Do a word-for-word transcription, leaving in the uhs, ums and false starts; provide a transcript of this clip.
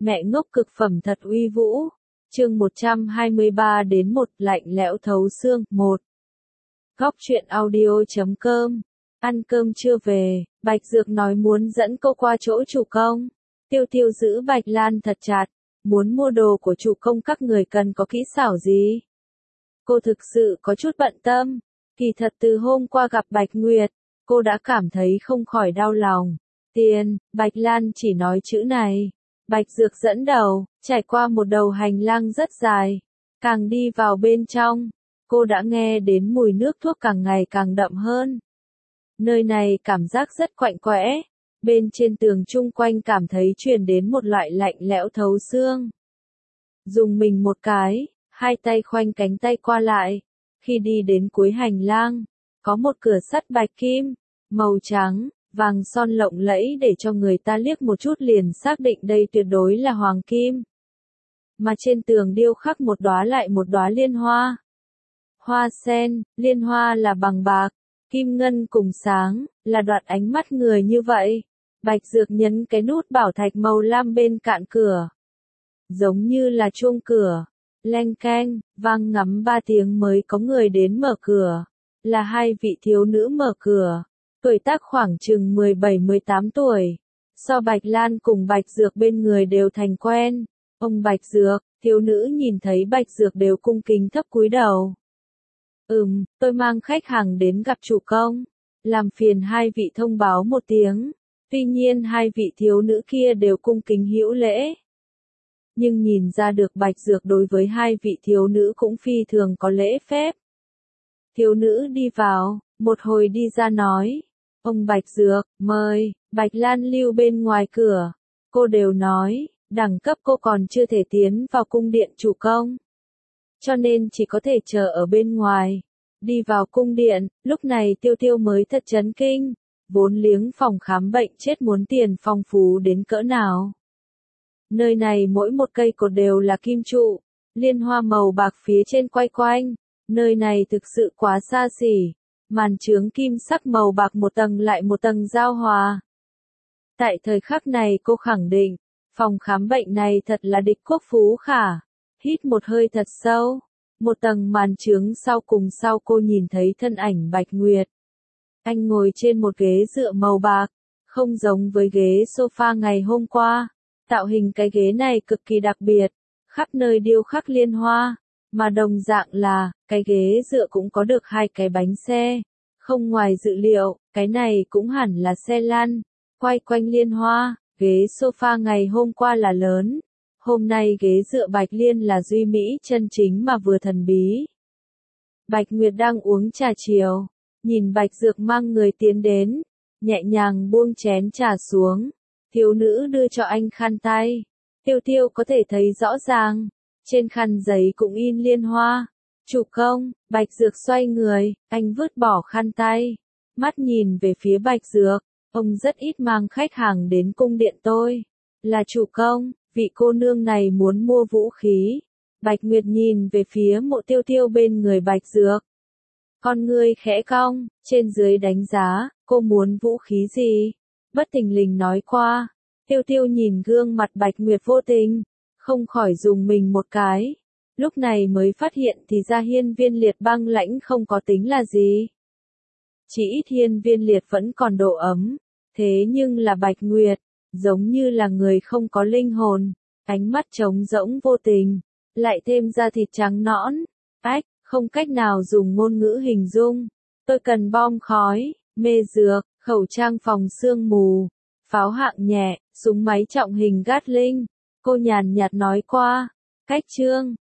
Mẹ ngốc cực phẩm thật uy vũ. Chương một trăm hai mươi ba đến một lạnh lẽo thấu xương. một. Góc truyện audio chấm com. Ăn cơm chưa về, Bạch Dược nói muốn dẫn cô qua chỗ chủ công. Tiêu Tiêu giữ Bạch Lan thật chặt, muốn mua đồ của chủ công các người cần có kỹ xảo gì? Cô thực sự có chút bận tâm, kỳ thật từ hôm qua gặp Bạch Nguyệt, cô đã cảm thấy không khỏi đau lòng. Tiền, Bạch Lan chỉ nói chữ này. Bạch Dược dẫn đầu, trải qua một đầu hành lang rất dài. Càng đi vào bên trong, cô đã nghe đến mùi nước thuốc càng ngày càng đậm hơn. Nơi này cảm giác rất quạnh quẽ, bên trên tường chung quanh cảm thấy truyền đến một loại lạnh lẽo thấu xương. Dùng mình một cái, hai tay khoanh cánh tay qua lại, khi đi đến cuối hành lang, có một cửa sắt bạch kim, màu trắng, vàng son lộng lẫy để cho người ta liếc một chút liền xác định đây tuyệt đối là hoàng kim. Mà trên tường điêu khắc một đóa lại một đóa liên hoa. Hoa sen, liên hoa là bằng bạc, kim ngân cùng sáng, là đoạt ánh mắt người như vậy. Bạch Dược nhấn cái nút bảo thạch màu lam bên cạnh cửa. Giống như là chuông cửa. Leng keng, vang ngắm ba tiếng mới có người đến mở cửa. Là hai vị thiếu nữ mở cửa. Tuổi tác khoảng chừng mười bảy mười tám tuổi. So Bạch Lan cùng Bạch Dược bên người đều thành quen. Ông Bạch Dược, thiếu nữ nhìn thấy Bạch Dược đều cung kính thấp cúi đầu. Ừm, tôi mang khách hàng đến gặp chủ công. Làm phiền hai vị thông báo một tiếng. Tuy nhiên hai vị thiếu nữ kia đều cung kính hữu lễ. Nhưng nhìn ra được Bạch Dược đối với hai vị thiếu nữ cũng phi thường có lễ phép. Thiếu nữ đi vào, một hồi đi ra nói. Ông Bạch Dược, mời. Bạch Lan lưu bên ngoài cửa. Cô đều nói, đẳng cấp cô còn chưa thể tiến vào cung điện chủ công. Cho nên chỉ có thể chờ ở bên ngoài. Đi vào cung điện, lúc này Tiêu Tiêu mới thật chấn kinh. Vốn liếng phòng khám bệnh chết muốn tiền phong phú đến cỡ nào. Nơi này mỗi một cây cột đều là kim trụ, liên hoa màu bạc phía trên quay quanh. Nơi này thực sự quá xa xỉ. Màn chướng kim sắc màu bạc một tầng lại một tầng giao hòa. Tại thời khắc này cô khẳng định, phòng khám bệnh này thật là địch quốc phú khả. Hít một hơi thật sâu. Một tầng màn chướng sau cùng sau cô nhìn thấy thân ảnh Bạch Nguyệt. Anh ngồi trên một ghế dựa màu bạc, không giống với ghế sofa ngày hôm qua. Tạo hình cái ghế này cực kỳ đặc biệt, khắp nơi điêu khắc liên hoa, mà đồng dạng là, cái ghế dựa cũng có được hai cái bánh xe. Không ngoài dự liệu, cái này cũng hẳn là xe lăn, quay quanh liên hoa, ghế sofa ngày hôm qua là lớn. Hôm nay ghế dựa Bạch Liên là duy mỹ chân chính mà vừa thần bí. Bạch Nguyệt đang uống trà chiều, nhìn Bạch Dược mang người tiến đến, nhẹ nhàng buông chén trà xuống. Thiếu nữ đưa cho anh khăn tay. Tiêu Tiêu có thể thấy rõ ràng, trên khăn giấy cũng in liên hoa. Chủ công, Bạch Dược xoay người, anh vứt bỏ khăn tay, mắt nhìn về phía Bạch Dược. Ông rất ít mang khách hàng đến cung điện tôi. Là chủ công, vị cô nương này muốn mua vũ khí. Bạch Nguyệt nhìn về phía Mộ Tiêu Tiêu bên người Bạch Dược. Con ngươi khẽ cong, trên dưới đánh giá, cô muốn vũ khí gì? Bất thình lình nói qua. Tiêu Tiêu nhìn gương mặt Bạch Nguyệt vô tình, không khỏi dùng mình một cái. Lúc này mới phát hiện thì ra hiên viên liệt băng lãnh không có tính là gì. Chỉ ít hiên viên liệt vẫn còn độ ấm. Thế nhưng là Bạch Nguyệt, giống như là người không có linh hồn, ánh mắt trống rỗng vô tình, lại thêm da thịt trắng nõn. Ách, không cách nào dùng ngôn ngữ hình dung. Tôi cần bom khói, mê dược, khẩu trang phòng sương mù, pháo hạng nhẹ, súng máy trọng hình Gatling. Cô nhàn nhạt nói qua. Cách chương,